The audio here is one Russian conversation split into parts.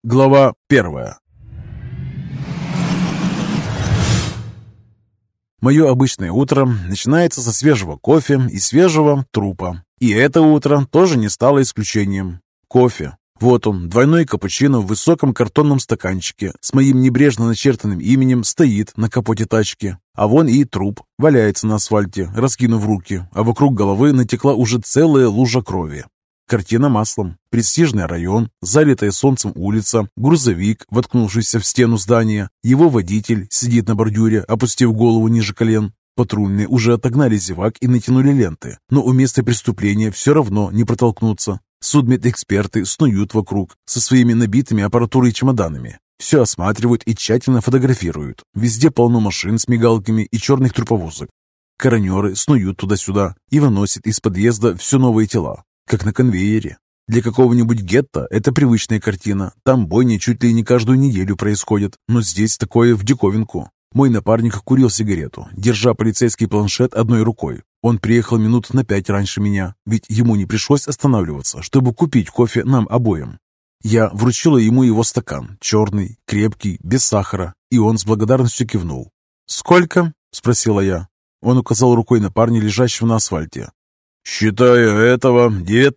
Глава 1. Мое обычное утро начинается со свежего кофе и свежего трупа. И это утро тоже не стало исключением. Кофе. Вот он, двойной капучино в высоком картонном стаканчике с моим небрежно начертанным именем стоит на капоте тачки. А вон и труп валяется на асфальте, раскинув руки, а вокруг головы натекла уже целая лужа крови. Картина маслом. Престижный район, залитая солнцем улица, грузовик, воткнувшийся в стену здания. Его водитель сидит на бордюре, опустив голову ниже колен. Патрульные уже отогнали зевак и натянули ленты, но у места преступления все равно не протолкнуться. Судмедэксперты снуют вокруг со своими набитыми аппаратурой чемоданами. Все осматривают и тщательно фотографируют. Везде полно машин с мигалками и черных труповозок. Коронеры снуют туда-сюда и выносят из подъезда все новые тела, как на конвейере. Для какого-нибудь гетто это привычная картина. Там бойни чуть ли не каждую неделю происходят, но здесь такое в диковинку. Мой напарник курил сигарету, держа полицейский планшет одной рукой. Он приехал минут на 5 раньше меня, ведь ему не пришлось останавливаться, чтобы купить кофе нам обоим. Я вручила ему его стакан, черный, крепкий, без сахара, и он с благодарностью кивнул. «Сколько?» – спросила я. Он указал рукой на парня, лежащего на асфальте. «Считаю этого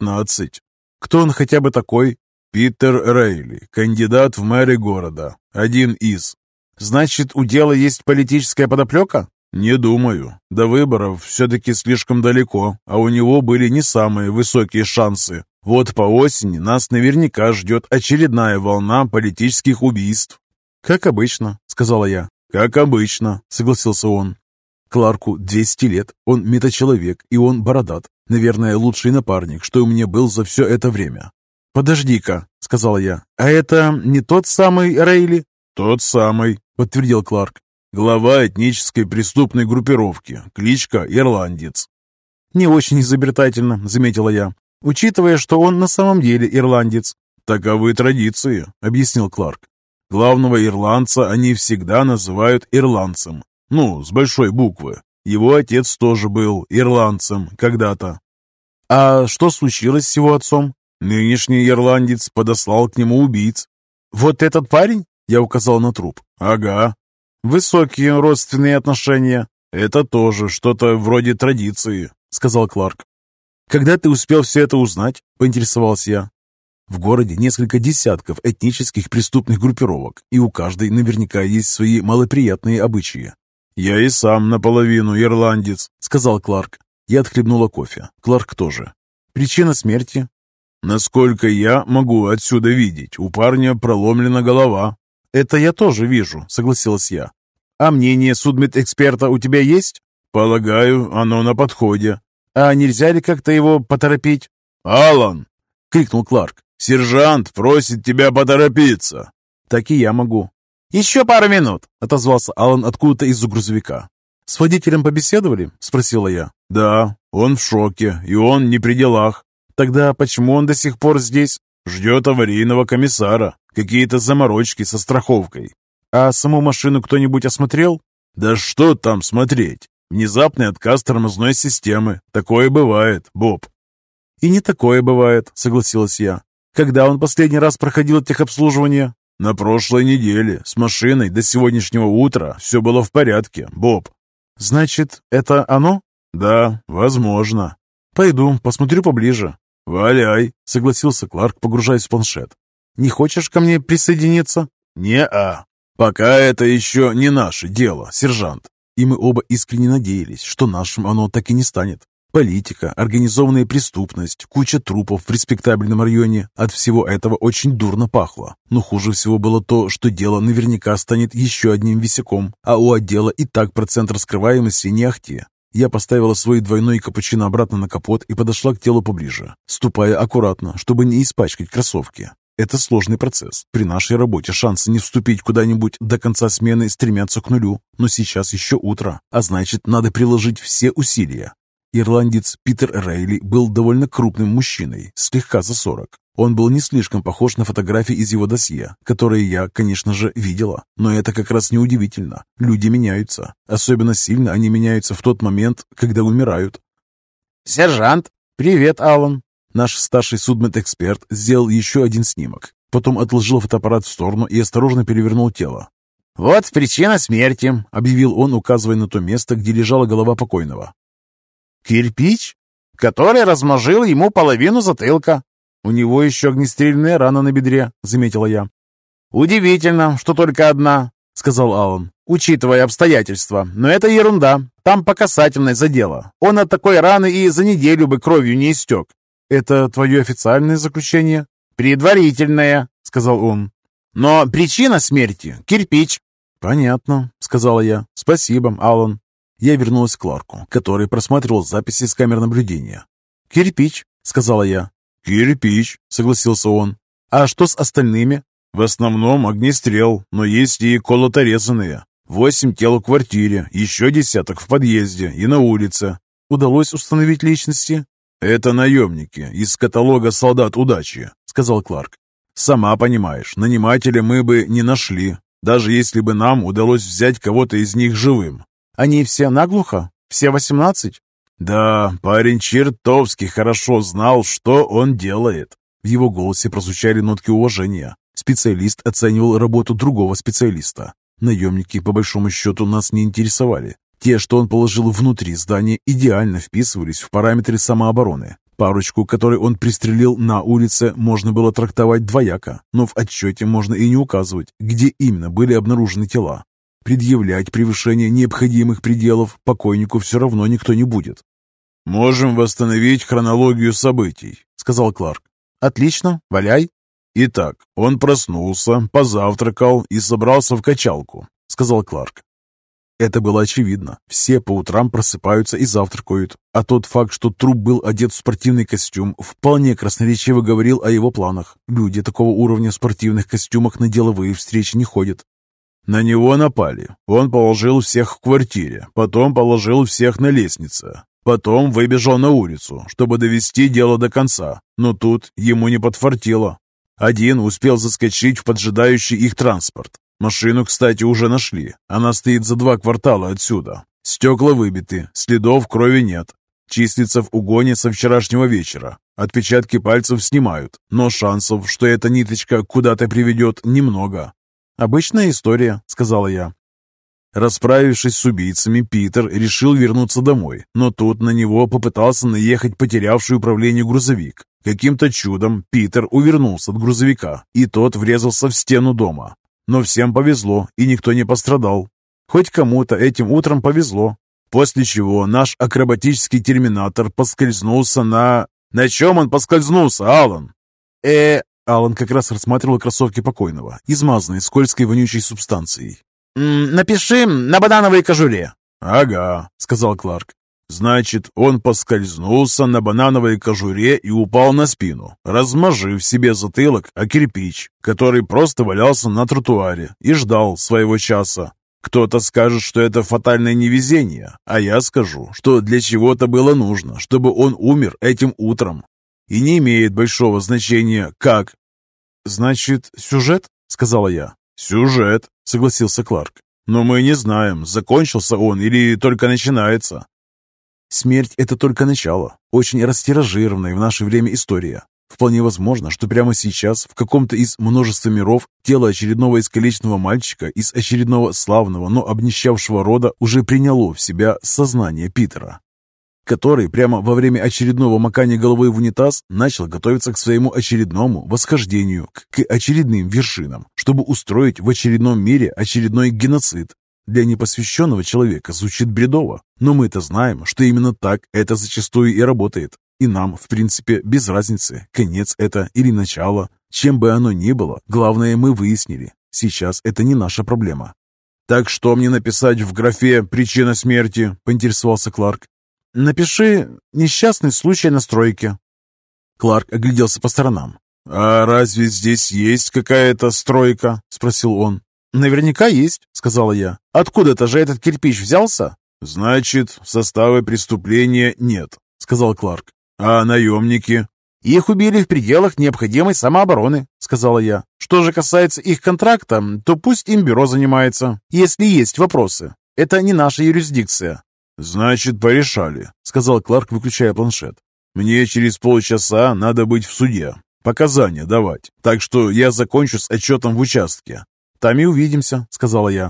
19. Кто он хотя бы такой?» «Питер Рейли, кандидат в мэры города. Один из». «Значит, у дела есть политическая подоплека?» «Не думаю. До выборов все-таки слишком далеко, а у него были не самые высокие шансы. Вот по осени нас наверняка ждет очередная волна политических убийств». «Как обычно», — сказала я. «Как обычно», — согласился он. Кларку 200 лет, он метачеловек, и он бородат. Наверное, лучший напарник, что у меня был за все это время. «Подожди-ка», — сказала я, — «а это не тот самый Рейли?» «Тот самый», — подтвердил Кларк. «Глава этнической преступной группировки, кличка Ирландец». «Не очень изобретательно», — заметила я, «учитывая, что он на самом деле ирландец». «Таковы традиции», — объяснил Кларк. «Главного ирландца они всегда называют ирландцем. Ну, с большой буквы. Его отец тоже был ирландцем когда-то». «А что случилось с его отцом?» «Нынешний ирландец подослал к нему убийц». «Вот этот парень?» — я указал на труп. «Ага». «Высокие родственные отношения». «Это тоже что-то вроде традиции», — сказал Кларк. «Когда ты успел все это узнать?» — поинтересовался я. В городе несколько десятков этнических преступных группировок, и у каждой наверняка есть свои малоприятные обычаи. «Я и сам наполовину ирландец», — сказал Кларк. Я отхлебнула кофе. Кларк тоже. «Причина смерти?» «Насколько я могу отсюда видеть, у парня проломлена голова». «Это я тоже вижу», — согласилась я. «А мнение судмедэксперта у тебя есть?» «Полагаю, оно на подходе». «А нельзя ли как-то его поторопить?» «Алан!» — крикнул Кларк. «Сержант просит тебя поторопиться». «Так и я могу». «Еще пару минут», — отозвался Алан откуда-то из-за грузовика. «С водителем побеседовали?» — спросила я. «Да, он в шоке, и он не при делах». «Тогда почему он до сих пор здесь?» «Ждет аварийного комиссара. Какие-то заморочки со страховкой». «А саму машину кто-нибудь осмотрел?» «Да что там смотреть? Внезапный отказ тормозной системы. Такое бывает, Боб». «И не такое бывает», — согласилась я. «Когда он последний раз проходил техобслуживание?» «На прошлой неделе. С машиной до сегодняшнего утра все было в порядке, Боб». «Значит, это оно?» «Да, возможно». «Пойду, посмотрю поближе». «Валяй», — согласился Кларк, погружаясь в планшет. «Не хочешь ко мне присоединиться?» «Не-а. Пока это еще не наше дело, сержант». И мы оба искренне надеялись, что нашим оно так и не станет. Политика, организованная преступность, куча трупов в респектабельном районе. От всего этого очень дурно пахло. Но хуже всего было то, что дело наверняка станет еще одним висяком, а у отдела и так процент раскрываемости не ахти. Я поставила свой двойной капучино обратно на капот и подошла к телу поближе, ступая аккуратно, чтобы не испачкать кроссовки. Это сложный процесс. При нашей работе шансы не вступить куда-нибудь до конца смены стремятся к нулю. Но сейчас еще утро, а значит, надо приложить все усилия. Ирландец Питер Рейли был довольно крупным мужчиной, слегка за 40. Он был не слишком похож на фотографии из его досье, которые я, конечно же, видела. Но это как раз неудивительно. Люди меняются. Особенно сильно они меняются в тот момент, когда умирают. «Сержант!» «Привет, Алан!» Наш старший судмедэксперт сделал еще один снимок. Потом отложил фотоаппарат в сторону и осторожно перевернул тело. «Вот причина смерти», — объявил он, указывая на то место, где лежала голова покойного. «Кирпич, который размозжил ему половину затылка». «У него еще огнестрельная рана на бедре», — заметила я. «Удивительно, что только одна», — сказал Аллан, «учитывая обстоятельства. Но это ерунда. Там по касательной задело. Он от такой раны и за неделю бы кровью не истек». «Это твое официальное заключение?» «Предварительное», — сказал он. «Но причина смерти — кирпич». «Понятно», — сказала я. «Спасибо, Аллан». Я вернулась к Кларку, который просматривал записи с камер наблюдения. «Кирпич», — сказала я. «Кирпич», — согласился он. «А что с остальными?» «В основном огнестрел, но есть и колото-резанные. 8 тел в квартире, еще десяток в подъезде и на улице. Удалось установить личности?» «Это наемники из каталога «Солдат удачи», — сказал Кларк. «Сама понимаешь, нанимателя мы бы не нашли, даже если бы нам удалось взять кого-то из них живым». «Они все наглухо? Все 18?» «Да, парень чертовски хорошо знал, что он делает». В его голосе прозвучали нотки уважения. Специалист оценивал работу другого специалиста. Наемники, по большому счету, нас не интересовали. Те, что он положил внутри здания, идеально вписывались в параметры самообороны. Парочку, которой он пристрелил на улице, можно было трактовать двояко, но в отчете можно и не указывать, где именно были обнаружены тела. Предъявлять превышение необходимых пределов покойнику все равно никто не будет. «Можем восстановить хронологию событий», — сказал Кларк. «Отлично, валяй». «Итак, он проснулся, позавтракал и собрался в качалку», — сказал Кларк. Это было очевидно. Все по утрам просыпаются и завтракают. А тот факт, что труп был одет в спортивный костюм, вполне красноречиво говорил о его планах. Люди такого уровня в спортивных костюмах на деловые встречи не ходят. На него напали. Он положил всех в квартире, потом положил всех на лестнице. Потом выбежал на улицу, чтобы довести дело до конца. Но тут ему не подфартило. Один успел заскочить в поджидающий их транспорт. Машину, кстати, уже нашли. Она стоит за 2 квартала отсюда. Стекла выбиты, следов крови нет. Числится в угоне со вчерашнего вечера. Отпечатки пальцев снимают, но шансов, что эта ниточка куда-то приведет, немного. «Обычная история», — сказала я. Расправившись с убийцами, Питер решил вернуться домой, но тут на него попытался наехать потерявший управление грузовик. Каким-то чудом Питер увернулся от грузовика, и тот врезался в стену дома. Но всем повезло, и никто не пострадал. Хоть кому-то этим утром повезло. После чего наш акробатический терминатор поскользнулся на... «На чем он поскользнулся, Аллан?» Аллан как раз рассматривал кроссовки покойного, измазанные скользкой вонючей субстанцией. «Напиши на банановой кожуре». «Ага», — сказал Кларк. «Значит, он поскользнулся на банановой кожуре и упал на спину, размажив себе затылок о кирпич, который просто валялся на тротуаре и ждал своего часа. Кто-то скажет, что это фатальное невезение, а я скажу, что для чего-то было нужно, чтобы он умер этим утром. И не имеет большого значения, как». «Значит, сюжет?» — сказала я. «Сюжет», — согласился Кларк. «Но мы не знаем, закончился он или только начинается». Смерть — это только начало, очень растиражированная в наше время история. Вполне возможно, что прямо сейчас в каком-то из множества миров тело очередного искалеченного мальчика из очередного славного, но обнищавшего рода уже приняло в себя сознание Питера, который прямо во время очередного макания головой в унитаз начал готовиться к своему очередному восхождению, к очередным вершинам, чтобы устроить в очередном мире очередной геноцид. Для непосвященного человека звучит бредово, но мы-то знаем, что именно так это зачастую и работает. И нам, в принципе, без разницы, конец это или начало. Чем бы оно ни было, главное мы выяснили. Сейчас это не наша проблема. «Так что мне написать в графе «Причина смерти»?» – поинтересовался Кларк. «Напиши «Несчастный случай на стройке». Кларк огляделся по сторонам. «А разве здесь есть какая-то стройка?» – спросил он. «Наверняка есть», — сказала я. «Откуда-то же этот кирпич взялся?» «Значит, состава преступления нет», — сказал Кларк. «А наемники?» «Их убили в пределах необходимой самообороны», — сказала я. «Что же касается их контракта, то пусть им бюро занимается, если есть вопросы. Это не наша юрисдикция». «Значит, порешали», — сказал Кларк, выключая планшет. «Мне через полчаса надо быть в суде. показания давать. Так что я закончу с отчетом в участке». «Там и увидимся», — сказала я.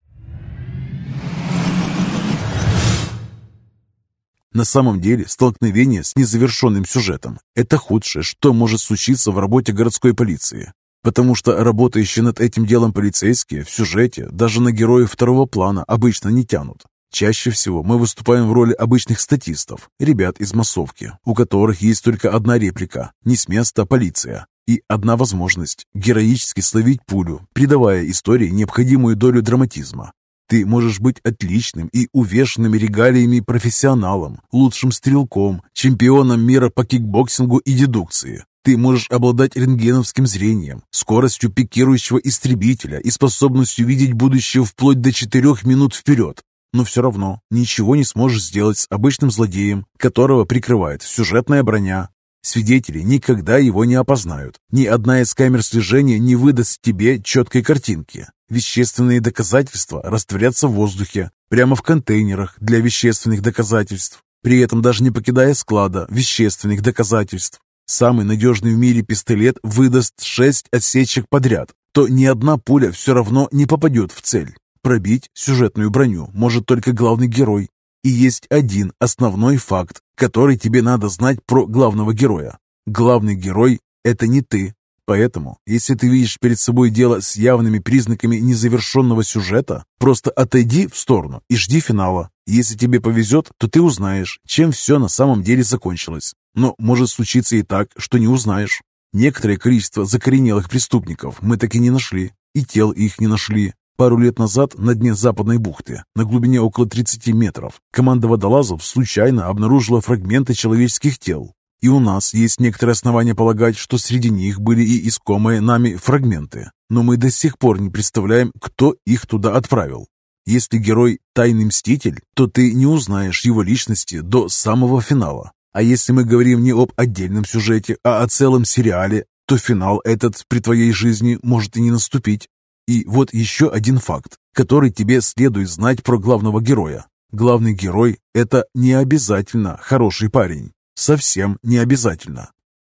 На самом деле, столкновение с незавершенным сюжетом – это худшее, что может случиться в работе городской полиции. Потому что работающие над этим делом полицейские в сюжете даже на героев второго плана обычно не тянут. Чаще всего мы выступаем в роли обычных статистов, ребят из массовки, у которых есть только одна реплика «Не с места, полиция!» и одна возможность – героически словить пулю, придавая истории необходимую долю драматизма. Ты можешь быть отличным и увешанным регалиями профессионалом, лучшим стрелком, чемпионом мира по кикбоксингу и дедукции. Ты можешь обладать рентгеновским зрением, скоростью пикирующего истребителя и способностью видеть будущее вплоть до 4 минут вперед. Но все равно ничего не сможешь сделать с обычным злодеем, которого прикрывает сюжетная броня. Свидетели никогда его не опознают. Ни одна из камер слежения не выдаст тебе четкой картинки. Вещественные доказательства растворятся в воздухе, прямо в контейнерах для вещественных доказательств, при этом даже не покидая склада вещественных доказательств. Самый надежный в мире пистолет выдаст 6 отсечек подряд, то ни одна пуля все равно не попадет в цель. Пробить сюжетную броню может только главный герой. И есть один основной факт, который тебе надо знать про главного героя. Главный герой – это не ты. Поэтому, если ты видишь перед собой дело с явными признаками незавершенного сюжета, просто отойди в сторону и жди финала. Если тебе повезет, то ты узнаешь, чем все на самом деле закончилось. Но может случиться и так, что не узнаешь. Некоторое количество закоренелых преступников мы так и не нашли, и тел их не нашли. Пару лет назад на дне Западной бухты, на глубине около 30 метров, команда водолазов случайно обнаружила фрагменты человеческих тел. И у нас есть некоторые основания полагать, что среди них были и искомые нами фрагменты. Но мы до сих пор не представляем, кто их туда отправил. Если герой тайный мститель, то ты не узнаешь его личности до самого финала. А если мы говорим не об отдельном сюжете, а о целом сериале, то финал этот при твоей жизни может и не наступить. И вот еще один факт, который тебе следует знать про главного героя. Главный герой – это не обязательно хороший парень. Совсем не обязательно.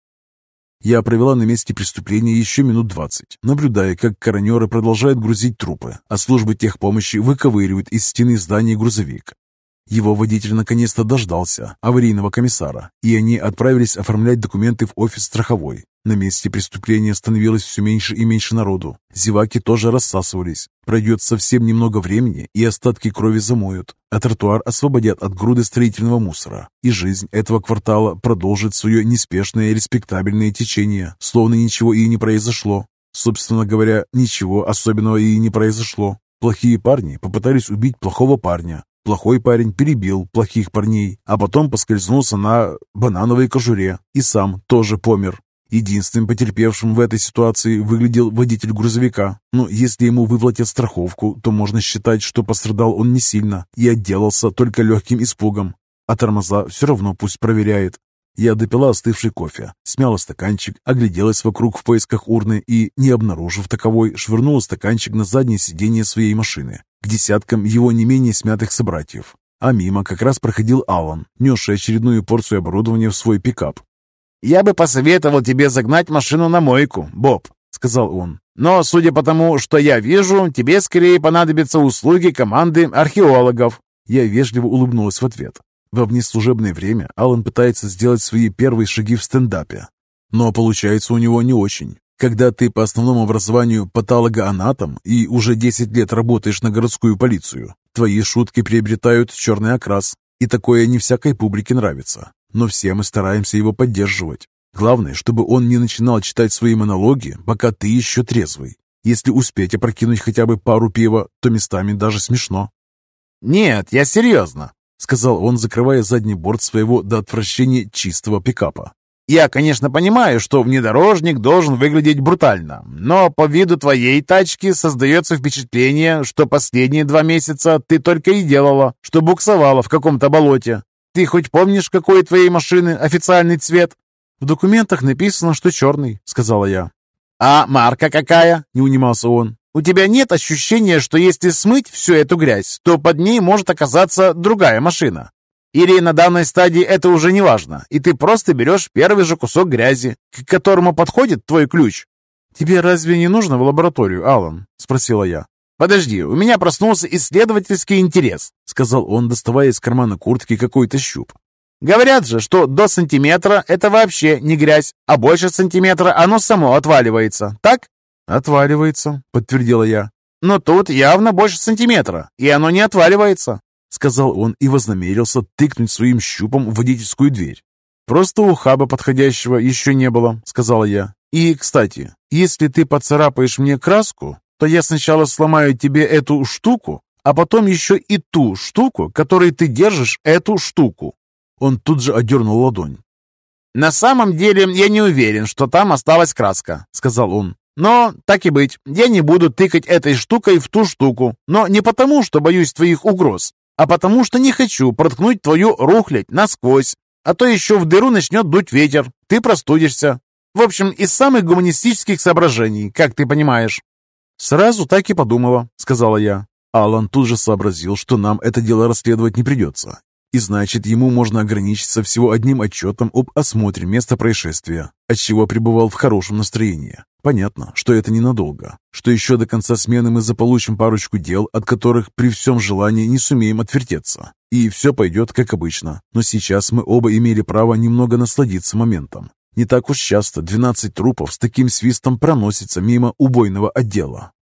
Я провела на месте преступления еще минут 20, наблюдая, как коронеры продолжают грузить трупы, а службы техпомощи выковыривают из стены здания грузовик. Его водитель наконец-то дождался аварийного комиссара, и они отправились оформлять документы в офис страховой. На месте преступления становилось все меньше и меньше народу. Зеваки тоже рассасывались. Пройдет совсем немного времени, и остатки крови замоют, а тротуар освободят от груды строительного мусора. И жизнь этого квартала продолжит свое неспешное респектабельное течение, словно ничего и не произошло. Собственно говоря, ничего особенного и не произошло. Плохие парни попытались убить плохого парня. Плохой парень перебил плохих парней, а потом поскользнулся на банановой кожуре и сам тоже помер. Единственным потерпевшим в этой ситуации выглядел водитель грузовика. Но если ему выплатят страховку, то можно считать, что пострадал он не сильно и отделался только легким испугом. А тормоза все равно пусть проверяет. Я допила остывший кофе, смяла стаканчик, огляделась вокруг в поисках урны и, не обнаружив таковой, швырнула стаканчик на заднее сиденье своей машины, к десяткам его не менее смятых собратьев. А мимо как раз проходил Алан, несший очередную порцию оборудования в свой пикап. «Я бы посоветовал тебе загнать машину на мойку, Боб», — сказал он. «Но, судя по тому, что я вижу, тебе скорее понадобятся услуги команды археологов». Я вежливо улыбнулась в ответ. Во внеслужебное время Алан пытается сделать свои первые шаги в стендапе. Но получается у него не очень. Когда ты по основному образованию патологоанатом и уже 10 лет работаешь на городскую полицию, твои шутки приобретают черный окрас, и такое не всякой публике нравится. Но все мы стараемся его поддерживать. Главное, чтобы он не начинал читать свои монологи, пока ты еще трезвый. Если успеть опрокинуть хотя бы пару пива, то местами даже смешно. «Нет, я серьезно», — сказал он, закрывая задний борт своего до отвращения чистого пикапа. «Я, конечно, понимаю, что внедорожник должен выглядеть брутально, но по виду твоей тачки создается впечатление, что последние 2 месяца ты только и делала, что буксовала в каком-то болоте. Ты хоть помнишь, какой у твоей машины официальный цвет?» «В документах написано, что черный», — сказала я. «А марка какая?» — не унимался он. «У тебя нет ощущения, что если смыть всю эту грязь, то под ней может оказаться другая машина?» Или на данной стадии это уже не важно, и ты просто берешь первый же кусок грязи, к которому подходит твой ключ?» «Тебе разве не нужно в лабораторию, Алан?» – спросила я. «Подожди, у меня проснулся исследовательский интерес», – сказал он, доставая из кармана куртки какой-то щуп. «Говорят же, что до сантиметра это вообще не грязь, а больше сантиметра оно само отваливается, так?» «Отваливается», – подтвердила я. «Но тут явно больше сантиметра, и оно не отваливается», — сказал он и вознамерился тыкнуть своим щупом в водительскую дверь. «Просто ухаба подходящего еще не было», — сказала я. «И, кстати, если ты поцарапаешь мне краску, то я сначала сломаю тебе эту штуку, а потом еще и ту штуку, которой ты держишь эту штуку». Он тут же отдернул ладонь. «На самом деле я не уверен, что там осталась краска», — сказал он. «Но, так и быть, я не буду тыкать этой штукой в ту штуку, но не потому, что боюсь твоих угроз, а потому, что не хочу проткнуть твою рухлядь насквозь, а то еще в дыру начнет дуть ветер, ты простудишься. В общем, из самых гуманистических соображений, как ты понимаешь». «Сразу так и подумала», — сказала я. Алан тут же сообразил, что нам это дело расследовать не придется. И значит, ему можно ограничиться всего одним отчетом об осмотре места происшествия, отчего пребывал в хорошем настроении. Понятно, что это ненадолго, что еще до конца смены мы заполучим парочку дел, от которых при всем желании не сумеем отвертеться. И все пойдет как обычно. Но сейчас мы оба имели право немного насладиться моментом. Не так уж часто 12 трупов с таким свистом проносятся мимо убойного отдела.